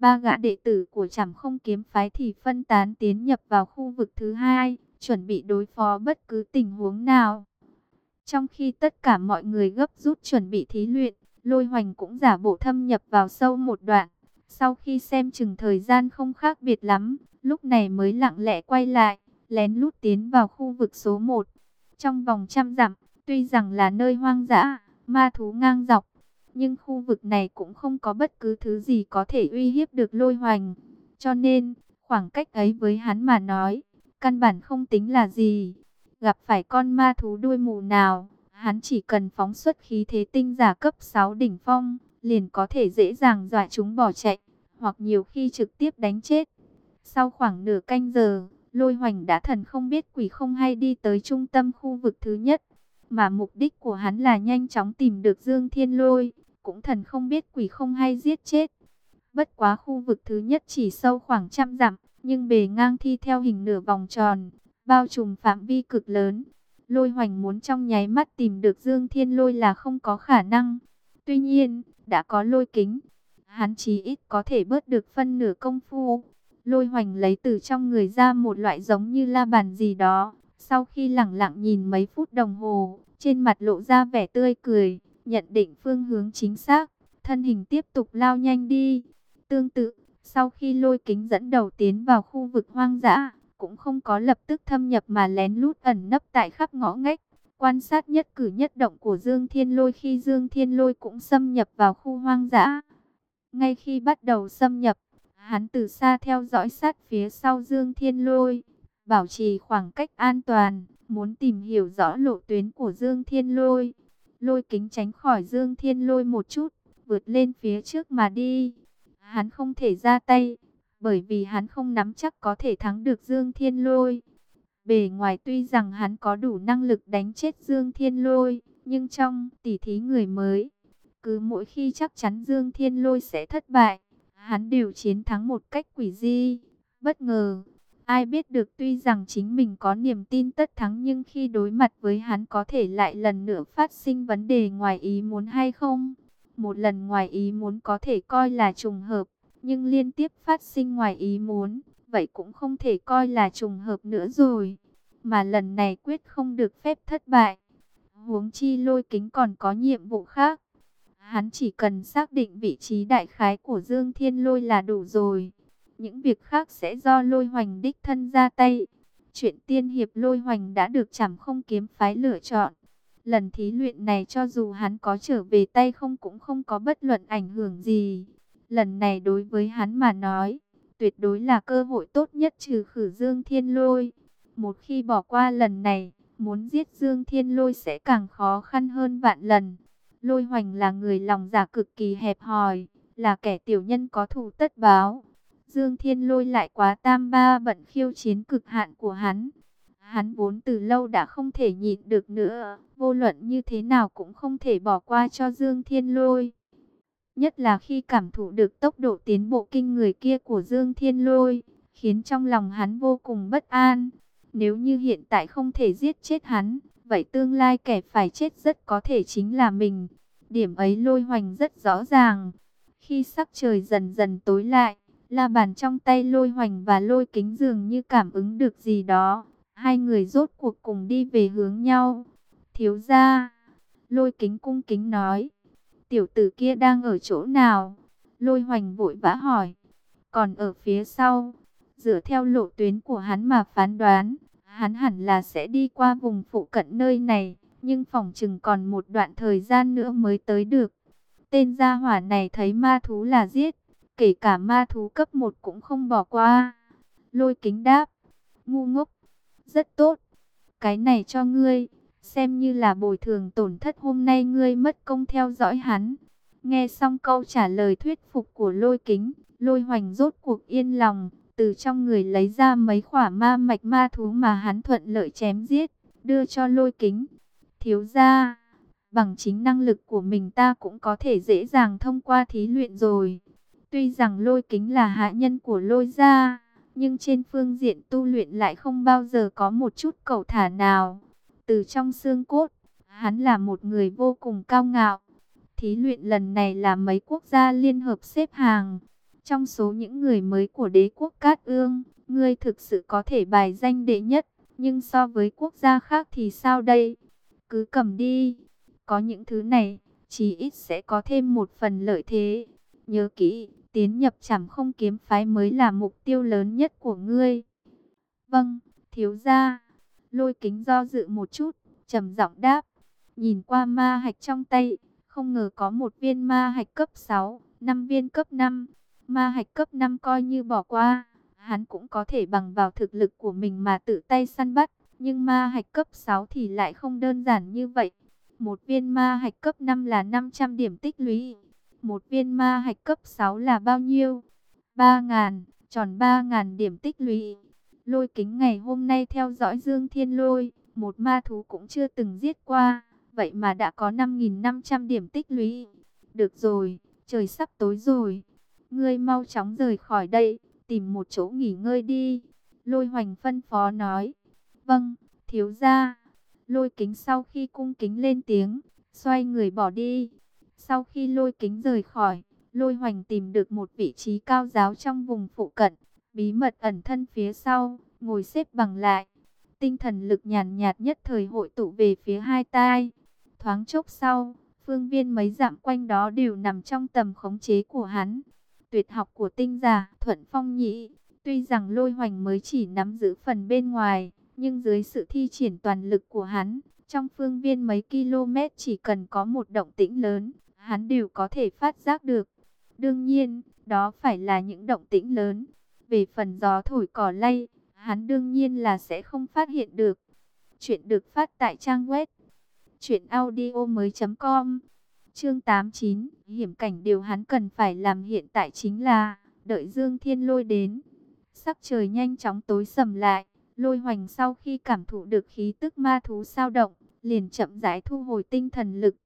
S1: ba gã đệ tử của Trảm Không Kiếm phái thì phân tán tiến nhập vào khu vực thứ hai, chuẩn bị đối phó bất cứ tình huống nào. Trong khi tất cả mọi người gấp rút chuẩn bị thí luyện, Lôi Hoành cũng giả bộ thâm nhập vào sâu một đoạn. Sau khi xem chừng thời gian không khác biệt lắm, lúc này mới lặng lẽ quay lại, lén lút tiến vào khu vực số một. Trong vòng trăm dặm, tuy rằng là nơi hoang dã, ma thú ngang dọc, nhưng khu vực này cũng không có bất cứ thứ gì có thể uy hiếp được Lôi Hoành. Cho nên, khoảng cách ấy với hắn mà nói, căn bản không tính là gì. Gặp phải con ma thú đuôi mù nào, hắn chỉ cần phóng xuất khí thế tinh giả cấp sáu đỉnh phong, liền có thể dễ dàng dọa chúng bỏ chạy, hoặc nhiều khi trực tiếp đánh chết. Sau khoảng nửa canh giờ, Lôi Hoành đã thần không biết quỷ không hay đi tới trung tâm khu vực thứ nhất, mà mục đích của hắn là nhanh chóng tìm được Dương Thiên Lôi, cũng thần không biết quỷ không hay giết chết. Bất quá khu vực thứ nhất chỉ sâu khoảng trăm dặm, nhưng bề ngang thi theo hình nửa vòng tròn, bao trùm phạm vi cực lớn. Lôi Hoành muốn trong nháy mắt tìm được Dương Thiên Lôi là không có khả năng. Tuy nhiên, đã có lôi kính, hắn chí ít có thể bớt được phân nửa công phu. Lôi Hoành lấy từ trong người ra một loại giống như la bàn gì đó. Sau khi lẳng lặng nhìn mấy phút đồng hồ, trên mặt lộ ra vẻ tươi cười, nhận định phương hướng chính xác, thân hình tiếp tục lao nhanh đi. Tương tự, sau khi lôi kính dẫn đầu tiến vào khu vực hoang dã, cũng không có lập tức thâm nhập mà lén lút ẩn nấp tại khắp ngõ ngách, quan sát nhất cử nhất động của Dương Thiên Lôi khi Dương Thiên Lôi cũng xâm nhập vào khu hoang dã. Ngay khi bắt đầu xâm nhập, hắn từ xa theo dõi sát phía sau Dương Thiên Lôi, bảo trì khoảng cách an toàn, muốn tìm hiểu rõ lộ tuyến của Dương Thiên Lôi. Lôi kính tránh khỏi Dương Thiên Lôi một chút, vượt lên phía trước mà đi. Hắn không thể ra tay, bởi vì hắn không nắm chắc có thể thắng được Dương Thiên Lôi. Bề ngoài tuy rằng hắn có đủ năng lực đánh chết Dương Thiên Lôi, nhưng trong tỉ thí người mới, cứ mỗi khi chắc chắn Dương Thiên Lôi sẽ thất bại, hắn đều chiến thắng một cách quỷ dị, bất ngờ. Ai biết được tuy rằng chính mình có niềm tin tất thắng, nhưng khi đối mặt với hắn có thể lại lần nữa phát sinh vấn đề ngoài ý muốn hay không? Một lần ngoài ý muốn có thể coi là trùng hợp, nhưng liên tiếp phát sinh ngoài ý muốn, vậy cũng không thể coi là trùng hợp nữa rồi. Mà lần này quyết không được phép thất bại. Huống chi lôi kính còn có nhiệm vụ khác. Hắn chỉ cần xác định vị trí đại khái của Dương Thiên Lôi là đủ rồi. Những việc khác sẽ do Lôi Hoành đích thân ra tay. Chuyện tiên hiệp Lôi Hoành đã được Trảm Không Kiếm phái lựa chọn. Lần thí luyện này cho dù hắn có trở về tay không cũng không có bất luận ảnh hưởng gì. Lần này đối với hắn mà nói, tuyệt đối là cơ hội tốt nhất trừ khử Dương Thiên Lôi. Một khi bỏ qua lần này, muốn giết Dương Thiên Lôi sẽ càng khó khăn hơn vạn lần. Lôi Hoành là người lòng dạ cực kỳ hẹp hòi, là kẻ tiểu nhân có thù tất báo. Dương Thiên Lôi lại quá tam ba bận khiêu chiến cực hạn của hắn. Hắn vốn từ lâu đã không thể nhịn được nữa, vô luận như thế nào cũng không thể bỏ qua cho Dương Thiên Lôi. Nhất là khi cảm thụ được tốc độ tiến bộ kinh người kia của Dương Thiên Lôi, khiến trong lòng hắn vô cùng bất an. Nếu như hiện tại không thể giết chết hắn, vậy tương lai kẻ phải chết rất có thể chính là mình. Điểm ấy Lôi Hoành rất rõ ràng. Khi sắc trời dần dần tối lại, la bàn trong tay Lôi Hoành và Lôi Kính dường như cảm ứng được gì đó. Hai người rốt cuộc cùng đi về hướng nhau. Thiếu gia, Lôi Kính cung kính nói. Tiểu tử kia đang ở chỗ nào? Lôi Hoành vội vã hỏi. Còn ở phía sau, dựa theo lộ tuyến của hắn mà phán đoán, hắn hẳn là sẽ đi qua vùng phụ cận nơi này, nhưng phỏng chừng còn một đoạn thời gian nữa mới tới được. Tên gia hỏa này thấy ma thú là giết, kể cả ma thú cấp một cũng không bỏ qua. Lôi Kính đáp, ngu ngốc, rất tốt, cái này cho ngươi, xem như là bồi thường tổn thất hôm nay ngươi mất công theo dõi hắn. Nghe xong câu trả lời thuyết phục của Lôi Kính, Lôi Hoành rốt cuộc yên lòng, từ trong người lấy ra mấy khỏa ma mạch ma thú mà hắn thuận lợi chém giết, đưa cho Lôi Kính. Thiếu gia, bằng chính năng lực của mình ta cũng có thể dễ dàng thông qua thí luyện rồi. Tuy rằng Lôi Kính là hạ nhân của Lôi gia, nhưng trên phương diện tu luyện lại không bao giờ có một chút cẩu thả nào. Từ trong xương cốt, hắn là một người vô cùng cao ngạo. Thí luyện lần này là mấy quốc gia liên hợp xếp hàng. Trong số những người mới của đế quốc Cát Ương, ngươi thực sự có thể bài danh đệ nhất, nhưng so với quốc gia khác thì sao đây? Cứ cầm đi, có những thứ này, chí ít sẽ có thêm một phần lợi thế. Nhớ kỹ, tiến nhập Trảm Không kiếm phái mới là mục tiêu lớn nhất của ngươi. Vâng, thiếu gia. Lôi Kính do dự một chút, trầm giọng đáp. Nhìn qua ma hạch trong tay, không ngờ có một viên ma hạch cấp sáu, năm viên cấp năm. Ma hạch cấp năm coi như bỏ qua, hắn cũng có thể bằng vào thực lực của mình mà tự tay săn bắt. Nhưng ma hạch cấp sáu thì lại không đơn giản như vậy. Một viên ma hạch cấp năm là năm trăm điểm tích lũy. Một viên ma hạch cấp sáu là bao nhiêu? ba ngàn, tròn ba ngàn điểm tích lũy. Lôi Kính ngày hôm nay theo dõi Dương Thiên Lôi, một ma thú cũng chưa từng giết qua, vậy mà đã có năm nghìn năm trăm điểm tích lũy. Được rồi, trời sắp tối rồi, ngươi mau chóng rời khỏi đây, tìm một chỗ nghỉ ngơi đi. Lôi Hoành phân phó nói. Vâng, thiếu gia. Lôi Kính sau khi cung kính lên tiếng, xoay người bỏ đi. Sau khi Lôi Kính rời khỏi, Lôi Hoành tìm được một vị trí cao giáo trong vùng phụ cận, bí mật ẩn thân phía sau, ngồi xếp bằng lại. Tinh thần lực nhàn nhạt nhất thời hội tụ về phía hai tai. Thoáng chốc sau, phương viên mấy dặm quanh đó đều nằm trong tầm khống chế của hắn. Tuyệt học của tinh giả Thuận Phong Nhĩ, tuy rằng Lôi Hoành mới chỉ nắm giữ phần bên ngoài, nhưng dưới sự thi triển toàn lực của hắn, trong phương viên mấy km chỉ cần có một động tĩnh lớn, hắn đều có thể phát giác được. Đương nhiên, đó phải là những động tĩnh lớn. Về phần gió thổi cỏ lay, hắn đương nhiên là sẽ không phát hiện được. Chuyện được phát tại trang web truyện audio mới chấm com. Chương tám mươi chín, hiểm cảnh điều hắn cần phải làm hiện tại chính là đợi Dương Thiên Lôi đến. Sắc trời nhanh chóng tối sầm lại, Lôi Hoành sau khi cảm thụ được khí tức ma thú dao động, liền chậm rãi thu hồi tinh thần lực.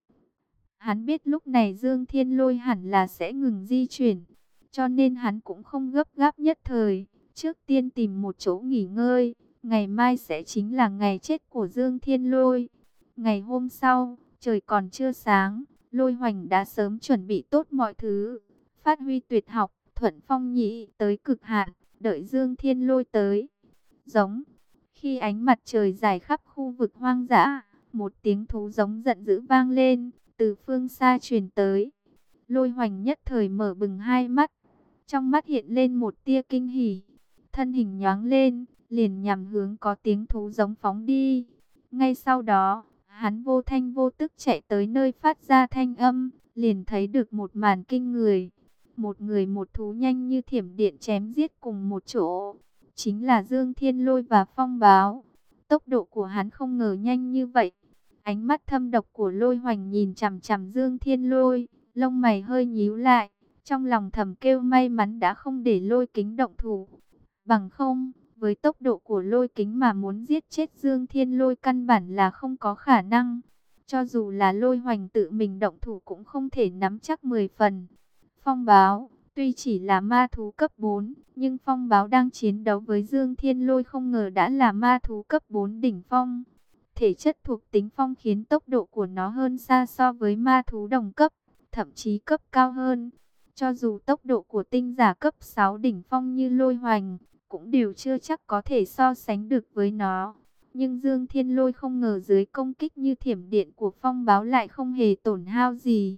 S1: Hắn biết lúc này Dương Thiên Lôi hẳn là sẽ ngừng di chuyển, cho nên hắn cũng không gấp gáp nhất thời, trước tiên tìm một chỗ nghỉ ngơi. Ngày mai sẽ chính là ngày chết của Dương Thiên Lôi. Ngày hôm sau, trời còn chưa sáng, Lôi Hoành đã sớm chuẩn bị tốt mọi thứ, phát huy tuyệt học Thuận Phong Nhĩ tới cực hạn, đợi Dương Thiên Lôi tới. Giống. Khi ánh mặt trời rải khắp khu vực hoang dã, một tiếng thú giống giận dữ vang lên, từ phương xa truyền tới. Lôi Hoành nhất thời mở bừng hai mắt, trong mắt hiện lên một tia kinh hỉ, thân hình nhoáng lên, liền nhằm hướng có tiếng thú giống phóng đi. Ngay sau đó, hắn vô thanh vô tức chạy tới nơi phát ra thanh âm, liền thấy được một màn kinh người. Một người một thú nhanh như thiểm điện chém giết cùng một chỗ, chính là Dương Thiên Lôi và Phong Báo. Tốc độ của hắn không ngờ nhanh như vậy. Ánh mắt thâm độc của Lôi Hoành nhìn chằm chằm Dương Thiên Lôi, lông mày hơi nhíu lại, trong lòng thầm kêu may mắn đã không để Lôi Kính động thủ. Bằng không, với tốc độ của Lôi Kính mà muốn giết chết Dương Thiên Lôi căn bản là không có khả năng. Cho dù là Lôi Hoành tự mình động thủ cũng không thể nắm chắc mười phần. Phong Báo, tuy chỉ là ma thú cấp bốn, nhưng Phong Báo đang chiến đấu với Dương Thiên Lôi không ngờ đã là ma thú cấp bốn đỉnh phong. Thể chất thuộc tính phong khiến tốc độ của nó hơn xa so với ma thú đồng cấp, thậm chí cấp cao hơn. Cho dù tốc độ của tinh giả cấp sáu đỉnh phong như Lôi Hoành, cũng đều chưa chắc có thể so sánh được với nó. Nhưng Dương Thiên Lôi không ngờ dưới công kích như thiểm điện của Phong Báo lại không hề tổn hao gì.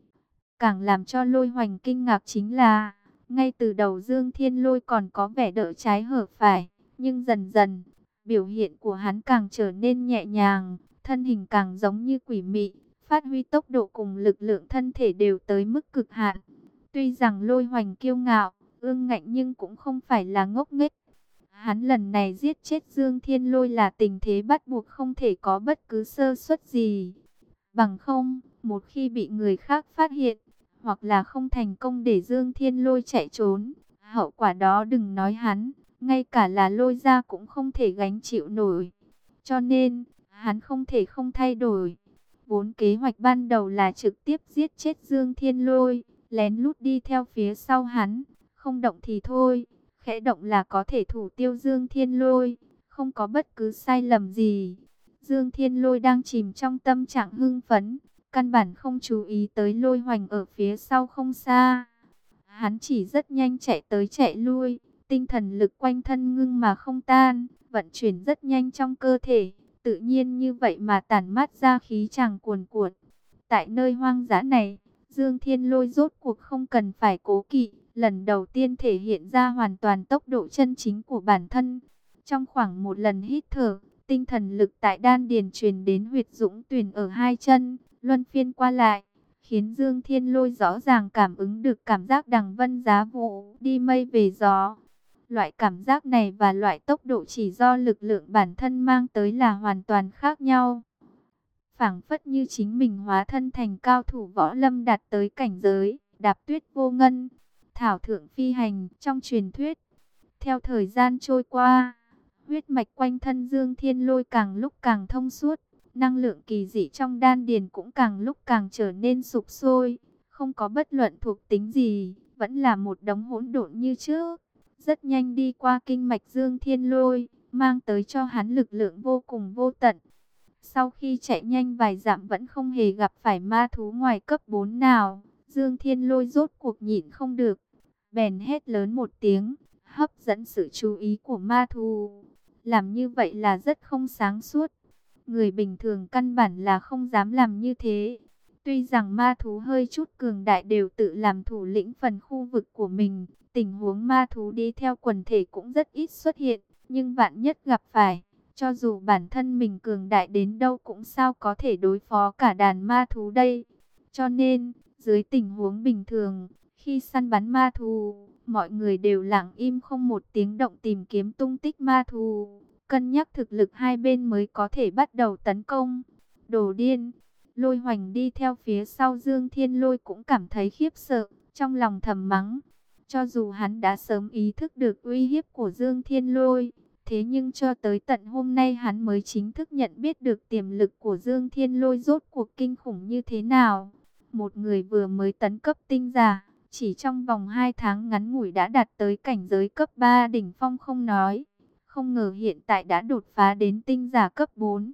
S1: Càng làm cho Lôi Hoành kinh ngạc chính là, ngay từ đầu Dương Thiên Lôi còn có vẻ đỡ trái hở phải, nhưng dần dần, biểu hiện của hắn càng trở nên nhẹ nhàng, thân hình càng giống như quỷ mị, phát huy tốc độ cùng lực lượng thân thể đều tới mức cực hạn. Tuy rằng Lôi Hoành kiêu ngạo, ương ngạnh nhưng cũng không phải là ngốc nghếch. Hắn lần này giết chết Dương Thiên Lôi là tình thế bắt buộc, không thể có bất cứ sơ suất gì. Bằng không, một khi bị người khác phát hiện, hoặc là không thành công để Dương Thiên Lôi chạy trốn, hậu quả đó đừng nói hắn, ngay cả là Lôi gia cũng không thể gánh chịu nổi. Cho nên, hắn không thể không thay đổi. Vốn kế hoạch ban đầu là trực tiếp giết chết Dương Thiên Lôi, lén lút đi theo phía sau hắn, không động thì thôi, khẽ động là có thể thủ tiêu Dương Thiên Lôi, không có bất cứ sai lầm gì. Dương Thiên Lôi đang chìm trong tâm trạng hưng phấn, căn bản không chú ý tới Lôi Hoành ở phía sau không xa. Hắn chỉ rất nhanh chạy tới chạy lui, tinh thần lực quanh thân ngưng mà không tan, vận chuyển rất nhanh trong cơ thể, tự nhiên như vậy mà tản mát ra khí tràng cuồn cuộn. Tại nơi hoang dã này, Dương Thiên Lôi rốt cuộc không cần phải cố kỵ, lần đầu tiên thể hiện ra hoàn toàn tốc độ chân chính của bản thân. Trong khoảng một lần hít thở, tinh thần lực tại đan điền truyền đến huyệt dũng tuyển ở hai chân, luân phiên qua lại, khiến Dương Thiên Lôi rõ ràng cảm ứng được cảm giác đằng vân giá vũ, đi mây về gió. Loại cảm giác này và loại tốc độ chỉ do lực lượng bản thân mang tới là hoàn toàn khác nhau. Phảng phất như chính mình hóa thân thành cao thủ võ lâm đạt tới cảnh giới đạp tuyết vô ngân, thảo thượng phi hành trong truyền thuyết. Theo thời gian trôi qua, huyết mạch quanh thân Dương Thiên Lôi càng lúc càng thông suốt, năng lượng kỳ dị trong đan điền cũng càng lúc càng trở nên sục sôi, không có bất luận thuộc tính gì, vẫn là một đống hỗn độn như trước. Rất nhanh đi qua kinh mạch Dương Thiên Lôi, mang tới cho hắn lực lượng vô cùng vô tận. Sau khi chạy nhanh vài dặm vẫn không hề gặp phải ma thú ngoài cấp bốn nào, Dương Thiên Lôi rốt cuộc nhịn không được, bèn hét lớn một tiếng, hấp dẫn sự chú ý của ma thú. Làm như vậy là rất không sáng suốt. Người bình thường căn bản là không dám làm như thế. Tuy rằng ma thú hơi chút cường đại đều tự làm thủ lĩnh phần khu vực của mình, tình huống ma thú đi theo quần thể cũng rất ít xuất hiện, nhưng vạn nhất gặp phải, cho dù bản thân mình cường đại đến đâu cũng sao có thể đối phó cả đàn ma thú đây. Cho nên, dưới tình huống bình thường, khi săn bắn ma thú, mọi người đều lặng im không một tiếng động tìm kiếm tung tích ma thú, cân nhắc thực lực hai bên mới có thể bắt đầu tấn công. Đồ điên! Lôi Hoành đi theo phía sau Dương Thiên Lôi cũng cảm thấy khiếp sợ, trong lòng thầm mắng. Cho dù hắn đã sớm ý thức được uy hiếp của Dương Thiên Lôi, thế nhưng cho tới tận hôm nay hắn mới chính thức nhận biết được tiềm lực của Dương Thiên Lôi rốt cuộc kinh khủng như thế nào. Một người vừa mới tấn cấp tinh giả, chỉ trong vòng hai tháng ngắn ngủi đã đạt tới cảnh giới cấp ba đỉnh phong không nói. Không ngờ hiện tại đã đột phá đến tinh giả cấp bốn.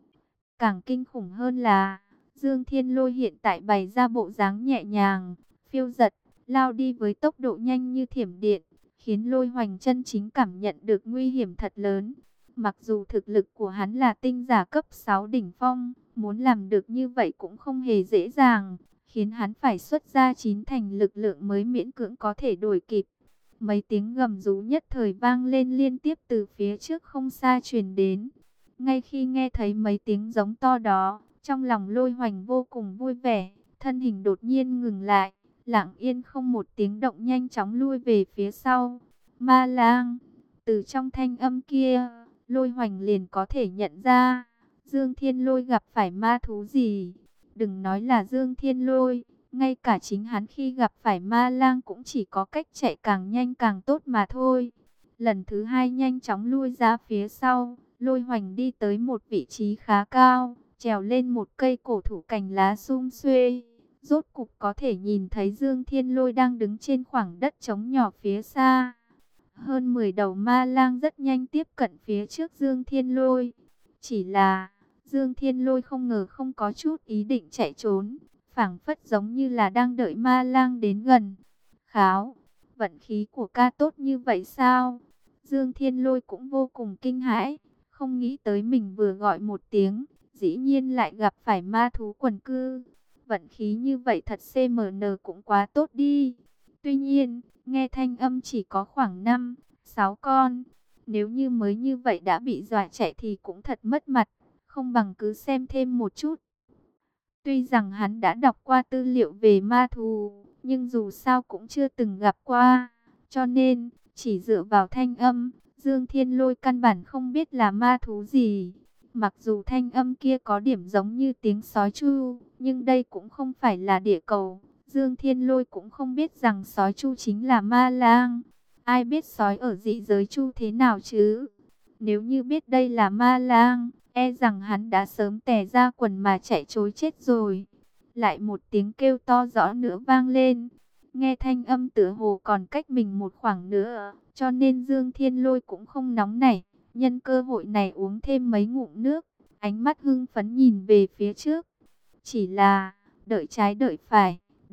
S1: Càng kinh khủng hơn là, Dương Thiên Lôi hiện tại bày ra bộ dáng nhẹ nhàng, phiêu dật, lao đi với tốc độ nhanh như thiểm điện, khiến Lôi Hoành chân chính cảm nhận được nguy hiểm thật lớn. Mặc dù thực lực của hắn là tinh giả cấp sáu đỉnh phong, muốn làm được như vậy cũng không hề dễ dàng, khiến hắn phải xuất ra chín thành lực lượng mới miễn cưỡng có thể đuổi kịp. Mấy tiếng gầm rú nhất thời vang lên liên tiếp từ phía trước không xa truyền đến. Ngay khi nghe thấy mấy tiếng giống to đó, trong lòng Lôi Hoành vô cùng vui vẻ, thân hình đột nhiên ngừng lại, lặng yên không một tiếng động nhanh chóng lui về phía sau. Ma lang! Từ trong thanh âm kia, Lôi Hoành liền có thể nhận ra, Dương Thiên Lôi gặp phải ma thú gì. Đừng nói là Dương Thiên Lôi, ngay cả chính hắn khi gặp phải ma lang cũng chỉ có cách chạy càng nhanh càng tốt mà thôi. Lần thứ hai nhanh chóng lui ra phía sau, Lôi Hoành đi tới một vị trí khá cao, trèo lên một cây cổ thụ cành lá sum xuê. Rốt cục có thể nhìn thấy Dương Thiên Lôi đang đứng trên khoảng đất trống nhỏ phía xa. Hơn mười đầu ma lang rất nhanh tiếp cận phía trước Dương Thiên Lôi. Chỉ là Dương Thiên Lôi không ngờ không có chút ý định chạy trốn, phảng phất giống như là đang đợi ma lang đến gần. Kháo, vận khí của ca tốt như vậy sao? Dương Thiên Lôi cũng vô cùng kinh hãi, không nghĩ tới mình vừa gọi một tiếng, dĩ nhiên lại gặp phải ma thú quần cư. Vận khí như vậy thật xê em en cũng quá tốt đi. Tuy nhiên, nghe thanh âm chỉ có khoảng năm, sáu con. Nếu như mới như vậy đã bị dọa chạy thì cũng thật mất mặt, không bằng cứ xem thêm một chút. Tuy rằng hắn đã đọc qua tư liệu về ma thú, nhưng dù sao cũng chưa từng gặp qua. Cho nên, chỉ dựa vào thanh âm, Dương Thiên Lôi căn bản không biết là ma thú gì. Mặc dù thanh âm kia có điểm giống như tiếng sói chu, nhưng đây cũng không phải là địa cầu. Dương Thiên Lôi cũng không biết rằng sói chu chính là ma lang. Ai biết sói ở dị giới chu thế nào chứ? Nếu như biết đây là ma lang, e rằng hắn đã sớm tè ra quần mà chạy trối chết rồi. Lại một tiếng kêu to rõ nữa vang lên. Nghe thanh âm tựa hồ còn cách mình một khoảng nữa, cho nên Dương Thiên Lôi cũng không nóng nảy. Nhân cơ hội này uống thêm mấy ngụm nước, ánh mắt hưng phấn nhìn về phía trước. Chỉ là, đợi trái đợi phải,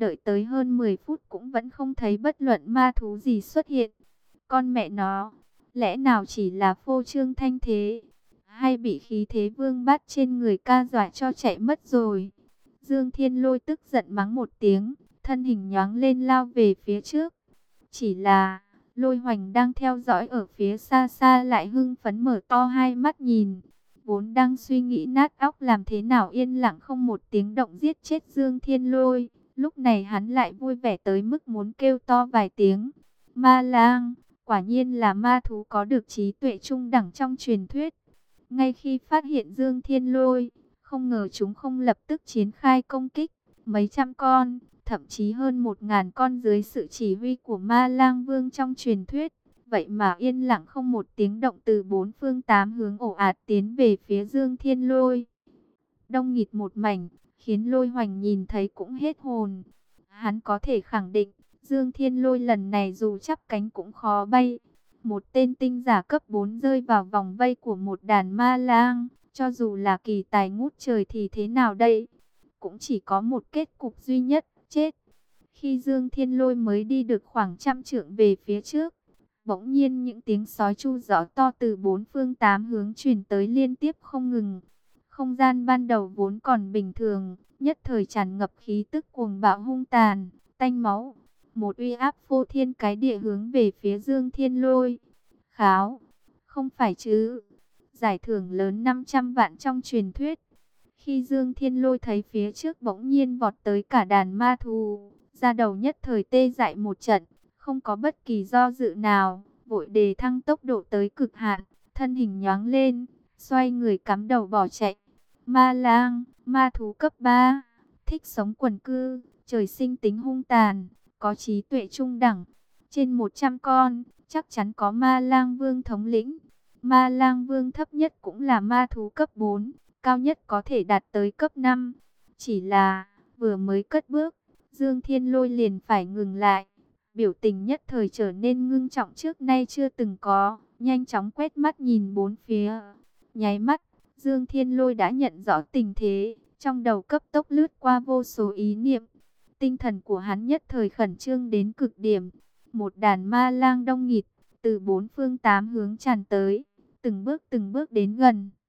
S1: Đợi tới hơn mười phút cũng vẫn không thấy bất luận ma thú gì xuất hiện. Con mẹ nó, lẽ nào chỉ là phô trương thanh thế, hay bị khí thế vương bát trên người ca dọa cho chạy mất rồi? Dương Thiên Lôi tức giận mắng một tiếng, thân hình nhoáng lên lao về phía trước. Chỉ là Lôi Hoành đang theo dõi ở phía xa xa lại hưng phấn mở to hai mắt nhìn. Vốn đang suy nghĩ nát óc làm thế nào yên lặng không một tiếng động giết chết Dương Thiên Lôi. Lúc này hắn lại vui vẻ tới mức muốn kêu to vài tiếng. Ma lang, quả nhiên là ma thú có được trí tuệ trung đẳng trong truyền thuyết. Ngay khi phát hiện Dương Thiên Lôi, không ngờ chúng không lập tức triển khai công kích. Mấy trăm con, thậm chí hơn một ngàn con dưới sự chỉ huy của Ma Lang Vương trong truyền thuyết. Vậy mà yên lặng không một tiếng động từ bốn phương tám hướng ồ ạt tiến về phía Dương Thiên Lôi. Đông nghịt một mảnh, khiến Lôi Hoành nhìn thấy cũng hết hồn. Hắn có thể khẳng định, Dương Thiên Lôi lần này dù chắp cánh cũng khó bay. Một tên tinh giả cấp bốn rơi vào vòng vây của một đàn ma lang, cho dù là kỳ tài ngút trời thì thế nào đây? Cũng chỉ có một kết cục duy nhất, chết. Khi Dương Thiên Lôi mới đi được khoảng trăm trượng về phía trước, bỗng nhiên những tiếng sói chu rõ to từ bốn phương tám hướng truyền tới liên tiếp không ngừng. Không gian ban đầu vốn còn bình thường, nhất thời tràn ngập khí tức cuồng bạo hung tàn, tanh máu. Một uy áp phô thiên cái địa hướng về phía Dương Thiên Lôi. Kháo, không phải chứ? Giải thưởng lớn năm trăm vạn trong truyền thuyết. Khi Dương Thiên Lôi thấy phía trước bỗng nhiên vọt tới cả đàn ma thú, da đầu nhất thời tê dại một trận, không có bất kỳ do dự nào, vội đề thăng tốc độ tới cực hạn, thân hình nhoáng lên, xoay người cắm đầu bỏ chạy. Ma lang, ma thú cấp ba, thích sống quần cư, trời sinh tính hung tàn, có trí tuệ trung đẳng. Trên một trăm con, chắc chắn có Ma Lang Vương thống lĩnh. Ma Lang Vương thấp nhất cũng là ma thú cấp bốn, cao nhất có thể đạt tới cấp năm. Chỉ là, vừa mới cất bước, Dương Thiên Lôi liền phải ngừng lại. Biểu tình nhất thời trở nên ngưng trọng trước nay chưa từng có, nhanh chóng quét mắt nhìn bốn phía. Nháy mắt, Dương Thiên Lôi đã nhận rõ tình thế, trong đầu cấp tốc lướt qua vô số ý niệm. Tinh thần của hắn nhất thời khẩn trương đến cực điểm. Một đàn ma lang đông nghịt, từ bốn phương tám hướng tràn tới, từng bước từng bước đến gần.